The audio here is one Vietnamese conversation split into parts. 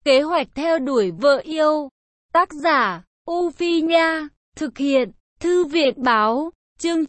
Kế hoạch theo đuổi vợ yêu. Tác giả, U Phi Nha. Thực hiện, Thư viện Báo. Chương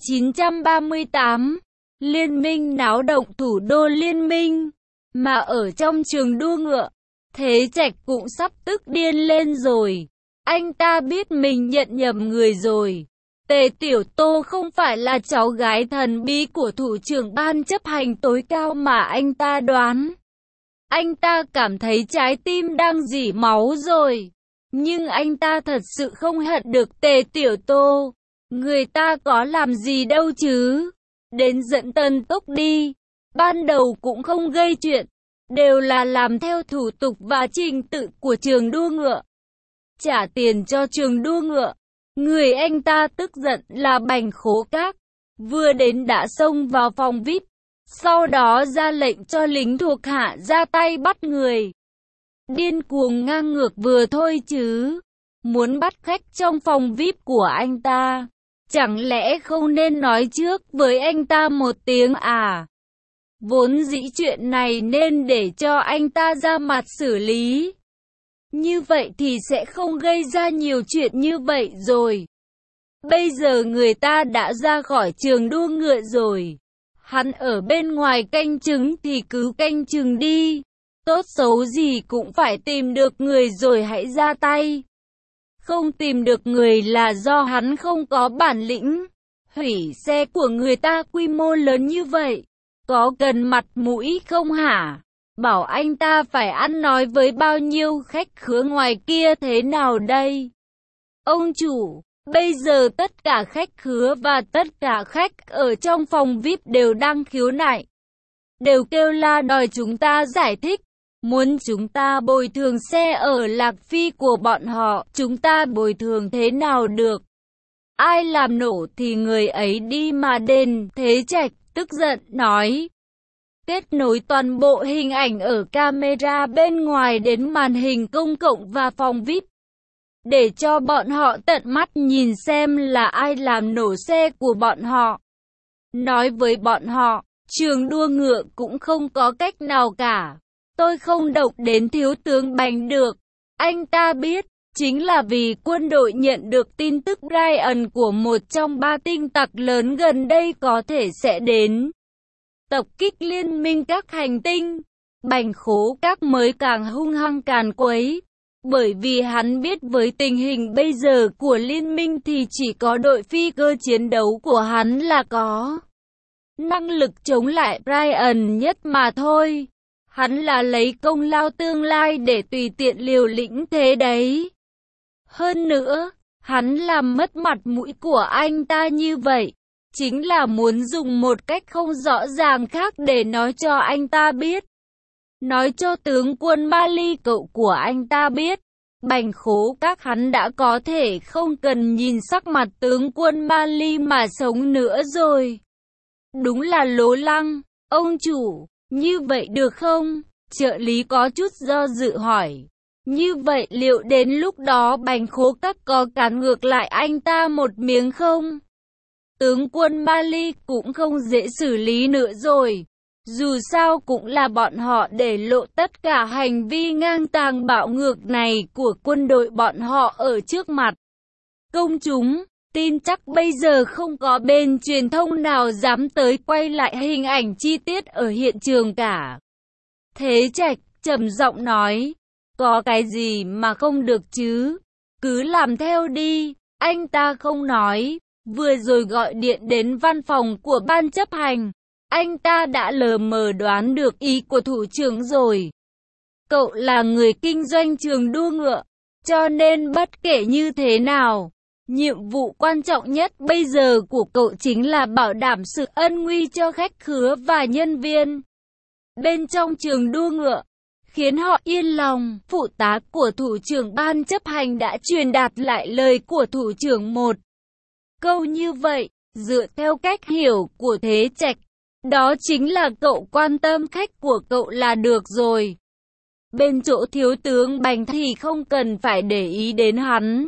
938. Liên minh náo động thủ đô liên minh. Mà ở trong trường đua ngựa, Thế Trạch cũng sắp tức điên lên rồi. Anh ta biết mình nhận nhầm người rồi. Tề Tiểu Tô không phải là cháu gái thần bí của thủ trưởng ban chấp hành tối cao mà anh ta đoán. Anh ta cảm thấy trái tim đang rỉ máu rồi. Nhưng anh ta thật sự không hận được Tề Tiểu Tô. Người ta có làm gì đâu chứ. Đến dẫn Tân Túc đi. Ban đầu cũng không gây chuyện. Đều là làm theo thủ tục và trình tự của trường đua ngựa. Trả tiền cho trường đua ngựa. Người anh ta tức giận là Bành Khố Các. Vừa đến đã xông vào phòng VIP. Sau đó ra lệnh cho lính thuộc hạ ra tay bắt người. Điên cuồng ngang ngược vừa thôi chứ. Muốn bắt khách trong phòng VIP của anh ta. Chẳng lẽ không nên nói trước với anh ta một tiếng à? Vốn dĩ chuyện này nên để cho anh ta ra mặt xử lý. Như vậy thì sẽ không gây ra nhiều chuyện như vậy rồi. Bây giờ người ta đã ra khỏi trường đua ngựa rồi. Hắn ở bên ngoài canh chừng thì cứ canh chừng đi. Tốt xấu gì cũng phải tìm được người rồi hãy ra tay. Không tìm được người là do hắn không có bản lĩnh. Hủy xe của người ta quy mô lớn như vậy. Có cần mặt mũi không hả? Bảo anh ta phải ăn nói với bao nhiêu khách khứa ngoài kia thế nào đây? Ông chủ, bây giờ tất cả khách khứa và tất cả khách ở trong phòng VIP đều đang khiếu nại. Đều kêu la đòi chúng ta giải thích. Muốn chúng ta bồi thường xe ở Lạc Phi của bọn họ, chúng ta bồi thường thế nào được? Ai làm nổ thì người ấy đi mà đền. Thế Trạch tức giận nói. Kết nối toàn bộ hình ảnh ở camera bên ngoài đến màn hình công cộng và phòng VIP. Để cho bọn họ tận mắt nhìn xem là ai làm nổ xe của bọn họ. Nói với bọn họ, trường đua ngựa cũng không có cách nào cả. Tôi không động đến thiếu tướng Bành được. Anh ta biết, chính là vì quân đội nhận được tin tức Ryan của một trong 3 tinh tặc lớn gần đây có thể sẽ đến. Tập kích liên minh các hành tinh. Bành Khố Các mới càng hung hăng càn quấy. Bởi vì hắn biết với tình hình bây giờ của liên minh thì chỉ có đội phi cơ chiến đấu của hắn là có năng lực chống lại Ryan nhất mà thôi. Hắn là lấy công lao tương lai để tùy tiện liều lĩnh thế đấy. Hơn nữa, hắn làm mất mặt mũi của anh ta như vậy. Chính là muốn dùng một cách không rõ ràng khác để nói cho anh ta biết. Nói cho tướng quân Mali cậu của anh ta biết. Bành Khố Các hắn đã có thể không cần nhìn sắc mặt tướng quân Mali mà sống nữa rồi. Đúng là lố lăng, ông chủ, như vậy được không? Trợ lý có chút do dự hỏi. Như vậy liệu đến lúc đó Bành Khố Các có cản ngược lại anh ta một miếng không? Tướng quân Mali cũng không dễ xử lý nữa rồi. Dù sao cũng là bọn họ để lộ tất cả hành vi ngang tàng bạo ngược này của quân đội bọn họ ở trước mặt công chúng. Tin chắc bây giờ không có bên truyền thông nào dám tới quay lại hình ảnh chi tiết ở hiện trường cả. Thế Trạch trầm giọng nói, có cái gì mà không được chứ? Cứ làm theo đi. Anh ta không nói. Vừa rồi gọi điện đến văn phòng của ban chấp hành. Anh ta đã lờ mờ đoán được ý của thủ trưởng rồi. Cậu là người kinh doanh trường đua ngựa. Cho nên bất kể như thế nào, nhiệm vụ quan trọng nhất bây giờ của cậu chính là bảo đảm sự ân nguy cho khách khứa và nhân viên bên trong trường đua ngựa, khiến họ yên lòng. Phụ tá của thủ trưởng ban chấp hành đã truyền đạt lại lời của thủ trưởng một câu như vậy, dựa theo cách hiểu của Thế Trạch. Đó chính là cậu quan tâm khách của cậu là được rồi. Bên chỗ thiếu tướng Bành thì không cần phải để ý đến hắn.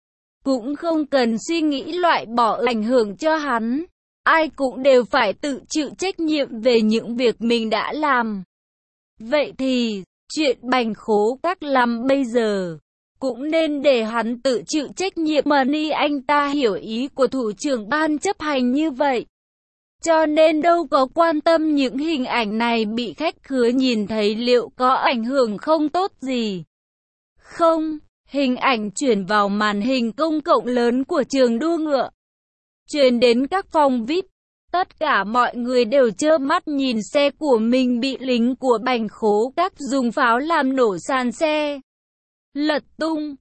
Cũng không cần suy nghĩ loại bỏ ảnh hưởng cho hắn. Ai cũng đều phải tự chịu trách nhiệm về những việc mình đã làm. Vậy thì, Chuyện Bành Khố Các làm bây giờ cũng nên để hắn tự chịu trách nhiệm mà ni anh ta hiểu ý của thủ trưởng ban chấp hành như vậy. Cho nên đâu có quan tâm những hình ảnh này bị khách khứa nhìn thấy liệu có ảnh hưởng không tốt gì. Không, hình ảnh chuyển vào màn hình công cộng lớn của trường đua ngựa. Truyền đến các phòng VIP, tất cả mọi người đều trơ mắt nhìn xe của mình bị lính của Bành Khố Các dùng pháo làm nổ sàn xe. Lật tung,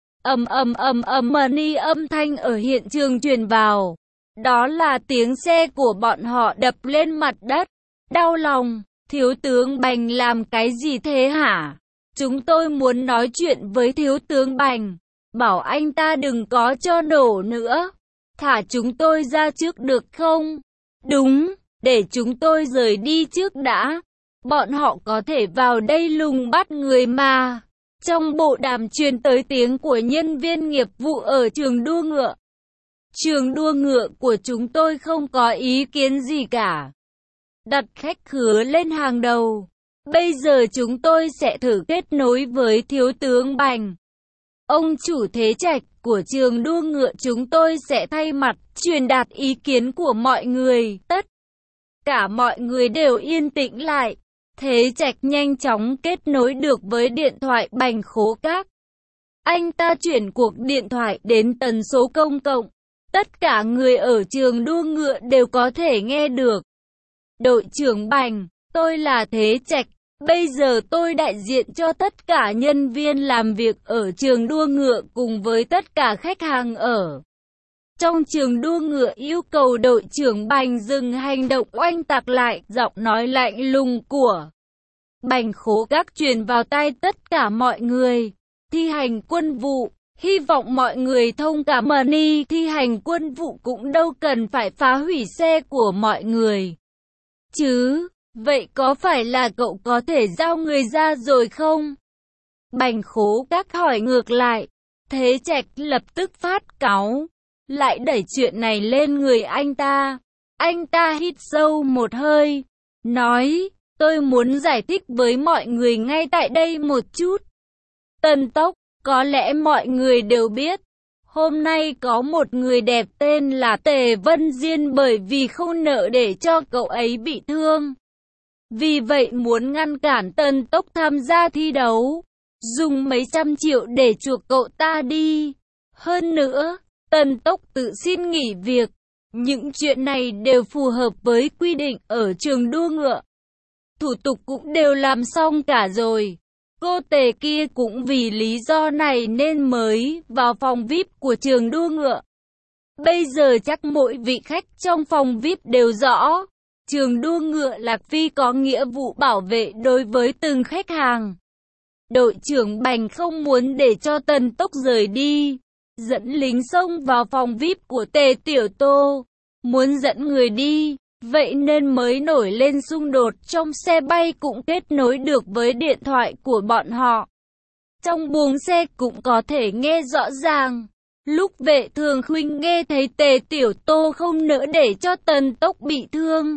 mà ni âm thanh ở hiện trường truyền vào. Đó là tiếng xe của bọn họ đập lên mặt đất. Đau lòng, thiếu tướng Bành làm cái gì thế hả? Chúng tôi muốn nói chuyện với thiếu tướng Bành. Bảo anh ta đừng có cho nổ nữa. Thả chúng tôi ra trước được không? Đúng, để chúng tôi rời đi trước đã. Bọn họ có thể vào đây lùng bắt người mà. Trong bộ đàm truyền tới tiếng của nhân viên nghiệp vụ ở trường đua ngựa. Trường đua ngựa của chúng tôi không có ý kiến gì cả. Đặt khách khứa lên hàng đầu. Bây giờ chúng tôi sẽ thử kết nối với thiếu tướng Bành. Ông chủ Thế Trạch của trường đua ngựa chúng tôi sẽ thay mặt truyền đạt ý kiến của mọi người. Tất cả mọi người đều yên tĩnh lại. Thế Trạch nhanh chóng kết nối được với điện thoại Bành Khố Các. Anh ta chuyển cuộc điện thoại đến tần số công cộng. Tất cả người ở trường đua ngựa đều có thể nghe được. Đội trưởng Bành, tôi là Thế Trạch. Bây giờ tôi đại diện cho tất cả nhân viên làm việc ở trường đua ngựa cùng với tất cả khách hàng ở trong trường đua ngựa yêu cầu đội trưởng Bành dừng hành động oanh tạc lại. Giọng nói lạnh lùng của Bành Khố Các truyền vào tai tất cả mọi người. Thi hành quân vụ, hy vọng mọi người thông cảm mà ni thi hành quân vụ cũng đâu cần phải phá hủy xe của mọi người. Chứ, vậy có phải là cậu có thể giao người ra rồi không? Bành Khố Các hỏi ngược lại. Thế Trạch lập tức phát cáu, lại đẩy chuyện này lên người anh ta. Anh ta hít sâu một hơi, nói, tôi muốn giải thích với mọi người ngay tại đây một chút. Tân Tốc, có lẽ mọi người đều biết, hôm nay có một người đẹp tên là Tề Vân Diên bởi vì không nỡ để cho cậu ấy bị thương. Vì vậy muốn ngăn cản Tân Tốc tham gia thi đấu, dùng mấy trăm triệu để chuộc cậu ta đi. Hơn nữa, Tân Tốc tự xin nghỉ việc. Những chuyện này đều phù hợp với quy định ở trường đua ngựa. Thủ tục cũng đều làm xong cả rồi. Cô Tề kia cũng vì lý do này nên mới vào phòng VIP của trường đua ngựa. Bây giờ chắc mỗi vị khách trong phòng VIP đều rõ. Trường đua ngựa Lạc Phi có nghĩa vụ bảo vệ đối với từng khách hàng. Đội trưởng Bành không muốn để cho Tân Tốc rời đi. Dẫn lính xông vào phòng VIP của Tề Tiểu Tô. Muốn dẫn người đi. Vậy nên mới nổi lên xung đột trong xe bay cũng kết nối được với điện thoại của bọn họ. Trong buồng xe cũng có thể nghe rõ ràng. Lúc Vệ Thường Khuynh nghe thấy Tề Tiểu Tô không nỡ để cho Tân Tốc bị thương.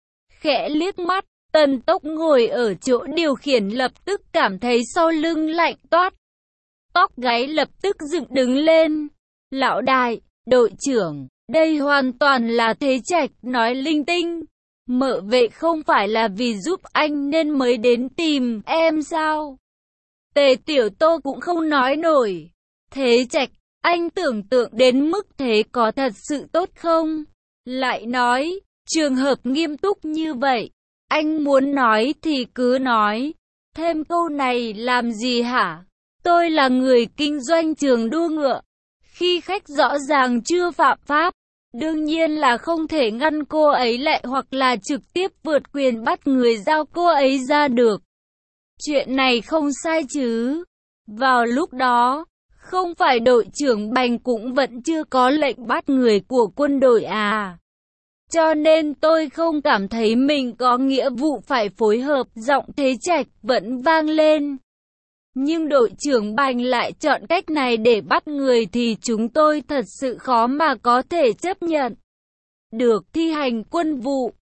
Khẽ liếc mắt, Tân Tốc ngồi ở chỗ điều khiển lập tức cảm thấy sau lưng lạnh toát. Tóc gáy lập tức dựng đứng lên. Lão đại, đội trưởng, đây hoàn toàn là Thế Trạch nói linh tinh. Mợ Vệ không phải là vì giúp anh nên mới đến tìm em sao? Tề Tiểu Tô cũng không nói nổi. Thế Trạch, anh tưởng tượng đến mức thế có thật sự tốt không? Lại nói, trường hợp nghiêm túc như vậy, anh muốn nói thì cứ nói. Thêm câu này làm gì hả? Tôi là người kinh doanh trường đua ngựa. Khi khách rõ ràng chưa phạm pháp, đương nhiên là không thể ngăn cô ấy lại hoặc là trực tiếp vượt quyền bắt người giao cô ấy ra được. Chuyện này không sai chứ? Vào lúc đó, không phải đội trưởng Bành cũng vẫn chưa có lệnh bắt người của quân đội à? Cho nên tôi không cảm thấy mình có nghĩa vụ phải phối hợp. Giọng Thế Trạch vẫn vang lên. Nhưng đội trưởng Bành lại chọn cách này để bắt người thì chúng tôi thật sự khó mà có thể chấp nhận. Được thi hành quân vụ,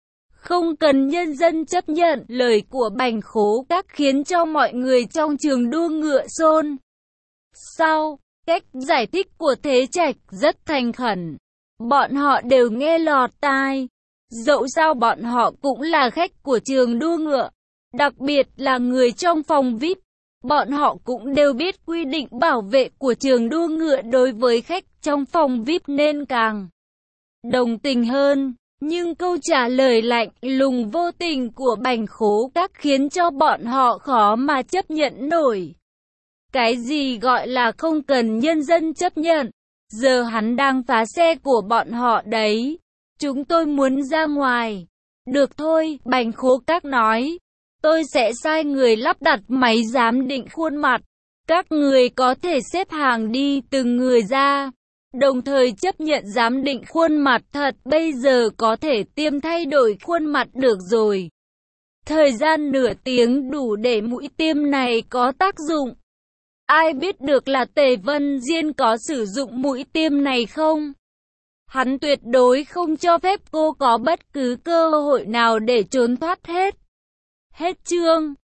Không cần nhân dân chấp nhận, lời của Bành Khố Các khiến cho mọi người trong trường đua ngựa xôn xao. Cách giải thích của Thế Trạch rất thành khẩn. Bọn họ đều nghe lọt tai. Dẫu sao bọn họ cũng là khách của trường đua ngựa. Đặc biệt là người trong phòng VIP. Bọn họ cũng đều biết quy định bảo vệ của trường đua ngựa đối với khách trong phòng VIP nên càng đồng tình hơn. Nhưng câu trả lời lạnh lùng vô tình của Bành Khố Các khiến cho bọn họ khó mà chấp nhận nổi. Cái gì gọi là không cần nhân dân chấp nhận? Giờ hắn đang phá xe của bọn họ đấy. Chúng tôi muốn ra ngoài. Được thôi, Bành Khố Các nói. Tôi sẽ sai người lắp đặt máy giám định khuôn mặt. Các người có thể xếp hàng đi từng người ra. Đồng thời chấp nhận giám định khuôn mặt thật. Bây giờ có thể tiêm thay đổi khuôn mặt được rồi. Thời gian nửa tiếng đủ để mũi tiêm này có tác dụng. Ai biết được là Tề Vân Diên có sử dụng mũi tiêm này không? Hắn tuyệt đối không cho phép cô có bất cứ cơ hội nào để trốn thoát hết. Hết chương.